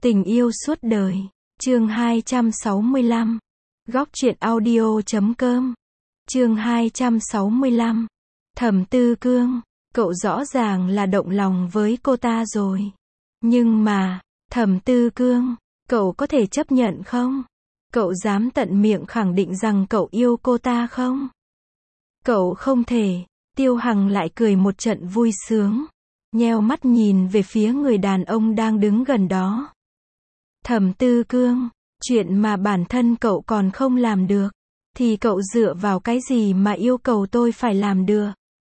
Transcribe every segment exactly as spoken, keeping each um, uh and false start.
Tình yêu suốt đời. Chương hai trăm sáu mươi lăm. Góc truyện audio chấm com. Chương hai trăm sáu mươi lăm. Thẩm Tư Cương, cậu rõ ràng là động lòng với cô ta rồi. Nhưng mà, Thẩm Tư Cương, cậu có thể chấp nhận không? Cậu dám tận miệng khẳng định rằng cậu yêu cô ta không? Cậu không thể. Tiêu Hằng lại cười một trận vui sướng, nheo mắt nhìn về phía người đàn ông đang đứng gần đó. Thẩm Tư Cương, chuyện mà bản thân cậu còn không làm được, thì cậu dựa vào cái gì mà yêu cầu tôi phải làm được?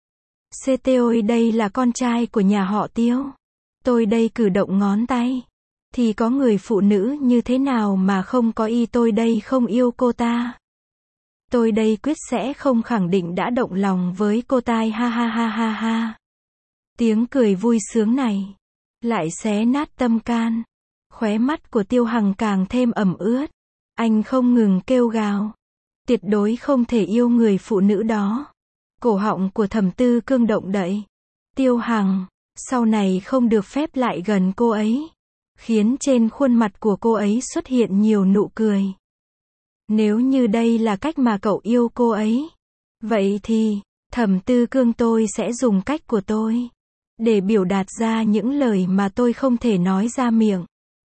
xê tê ôi đây là con trai của nhà họ Tiêu. Tôi đây cử động ngón tay, thì có người phụ nữ như thế nào mà không có ý tôi đây không yêu cô ta? Tôi đây quyết sẽ không khẳng định đã động lòng với cô ta, ha ha ha ha ha. Tiếng cười vui sướng này lại xé nát tâm can. Khóe mắt của Tiêu Hằng càng thêm ẩm ướt. Anh không ngừng kêu gào, tuyệt đối không thể yêu người phụ nữ đó. Cổ họng của Thẩm Tư Cương động đậy. Tiêu Hằng, sau này không được phép lại gần cô ấy. Khiến trên khuôn mặt của cô ấy xuất hiện nhiều nụ cười. Nếu như đây là cách mà cậu yêu cô ấy, vậy thì, Thẩm Tư Cương, tôi sẽ dùng cách của tôi để biểu đạt ra những lời mà tôi không thể nói ra miệng.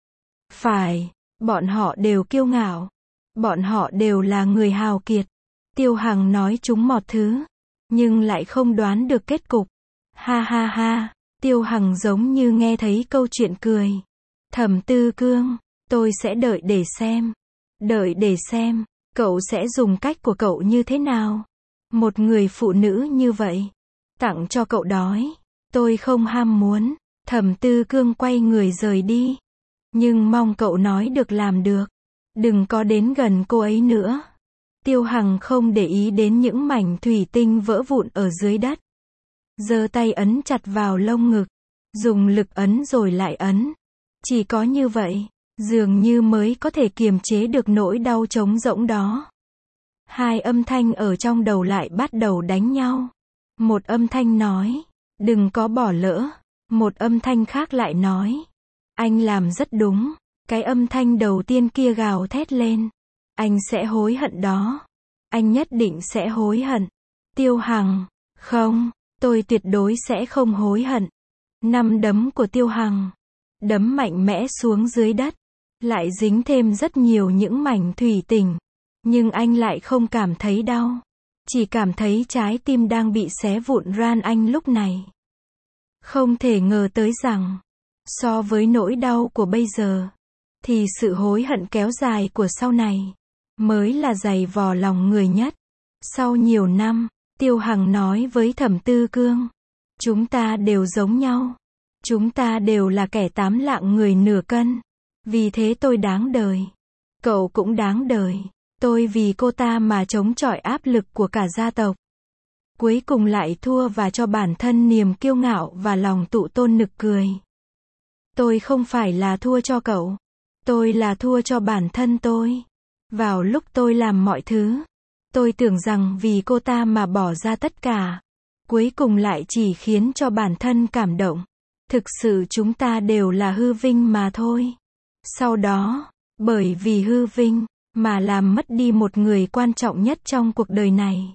Phải, bọn họ đều kiêu ngạo. Bọn họ đều là người hào kiệt. Tiêu Hằng nói chúng một thứ, nhưng lại không đoán được kết cục. Ha ha ha, Tiêu Hằng giống như nghe thấy câu chuyện cười. Thẩm Tư Cương, tôi sẽ đợi để xem. Đợi để xem, cậu sẽ dùng cách của cậu như thế nào? Một người phụ nữ như vậy, tặng cho cậu đói. Tôi không ham muốn. Thẩm Tư Cương quay người rời đi. Nhưng mong cậu nói được làm được. Đừng có đến gần cô ấy nữa. Tiêu Hằng không để ý đến những mảnh thủy tinh vỡ vụn ở dưới đất. Giơ tay ấn chặt vào lông ngực. Dùng lực ấn rồi lại ấn. Chỉ có như vậy, dường như mới có thể kiềm chế được nỗi đau trống rỗng đó. Hai âm thanh ở trong đầu lại bắt đầu đánh nhau. Một âm thanh nói, đừng có bỏ lỡ. Một âm thanh khác lại nói, anh làm rất đúng. Cái âm thanh đầu tiên kia gào thét lên, anh sẽ hối hận đó. Anh nhất định sẽ hối hận. Tiêu Hằng, không, tôi tuyệt đối sẽ không hối hận. Năm đấm của Tiêu Hằng đấm mạnh mẽ xuống dưới đất, lại dính thêm rất nhiều những mảnh thủy tinh. Nhưng anh lại không cảm thấy đau, chỉ cảm thấy trái tim đang bị xé vụn ran anh lúc này. Không thể ngờ tới rằng, so với nỗi đau của bây giờ, thì sự hối hận kéo dài của sau này mới là dày vò lòng người nhất. Sau nhiều năm, Tiêu Hằng nói với Thẩm Tư Cương, chúng ta đều giống nhau. Chúng ta đều là kẻ tám lạng người nửa cân. Vì thế tôi đáng đời. Cậu cũng đáng đời. Tôi vì cô ta mà chống chọi áp lực của cả gia tộc. Cuối cùng lại thua và cho bản thân niềm kiêu ngạo và lòng tự tôn nực cười. Tôi không phải là thua cho cậu. Tôi là thua cho bản thân tôi. Vào lúc tôi làm mọi thứ, tôi tưởng rằng vì cô ta mà bỏ ra tất cả. Cuối cùng lại chỉ khiến cho bản thân cảm động. Thực sự chúng ta đều là hư vinh mà thôi. Sau đó, bởi vì hư vinh, mà làm mất đi một người quan trọng nhất trong cuộc đời này.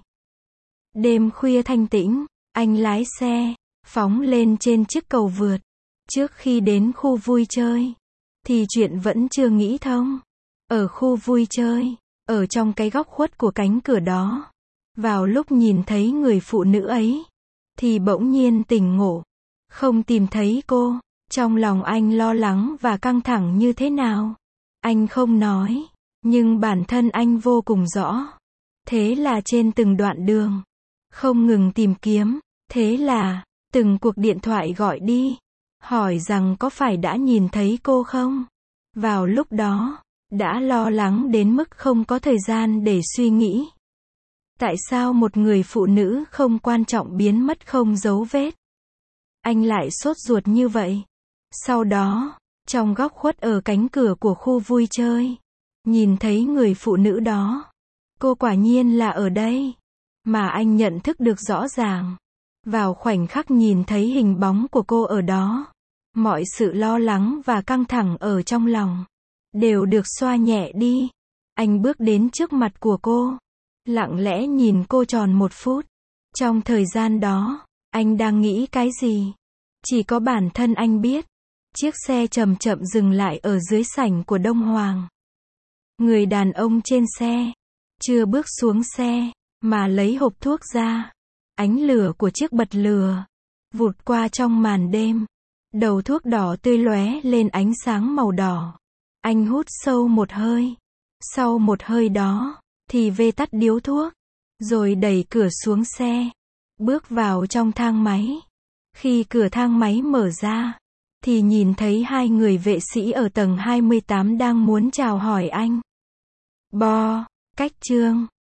Đêm khuya thanh tĩnh, anh lái xe, phóng lên trên chiếc cầu vượt. Trước khi đến khu vui chơi, thì chuyện vẫn chưa nghĩ thông. Ở khu vui chơi, ở trong cái góc khuất của cánh cửa đó, vào lúc nhìn thấy người phụ nữ ấy, thì bỗng nhiên tỉnh ngộ. Không tìm thấy cô, trong lòng anh lo lắng và căng thẳng như thế nào. Anh không nói, nhưng bản thân anh vô cùng rõ. Thế là trên từng đoạn đường, không ngừng tìm kiếm. Thế là, từng cuộc điện thoại gọi đi, hỏi rằng có phải đã nhìn thấy cô không. Vào lúc đó, đã lo lắng đến mức không có thời gian để suy nghĩ. Tại sao một người phụ nữ không quan trọng biến mất không dấu vết? Anh lại sốt ruột như vậy. Sau đó, trong góc khuất ở cánh cửa của khu vui chơi, nhìn thấy người phụ nữ đó. Cô quả nhiên là ở đây. Mà anh nhận thức được rõ ràng. Vào khoảnh khắc nhìn thấy hình bóng của cô ở đó, Mọi sự lo lắng và căng thẳng ở trong lòng đều được xoa nhẹ đi. Anh bước đến trước mặt của cô, lặng lẽ nhìn cô tròn một phút. Trong thời gian đó, anh đang nghĩ cái gì? Chỉ có bản thân anh biết. Chiếc xe chậm chậm dừng lại ở dưới sảnh của Đông Hoàng. Người đàn ông trên xe chưa bước xuống xe, mà lấy hộp thuốc ra. Ánh lửa của chiếc bật lửa vụt qua trong màn đêm. Đầu thuốc đỏ tươi lóe lên ánh sáng màu đỏ. Anh hút sâu một hơi. Sau một hơi đó, thì vê tắt điếu thuốc, rồi đẩy cửa xuống xe, bước vào trong thang máy. Khi cửa thang máy mở ra, thì nhìn thấy hai người vệ sĩ ở tầng hai mươi tám đang muốn chào hỏi anh. Bo, Cách Trương,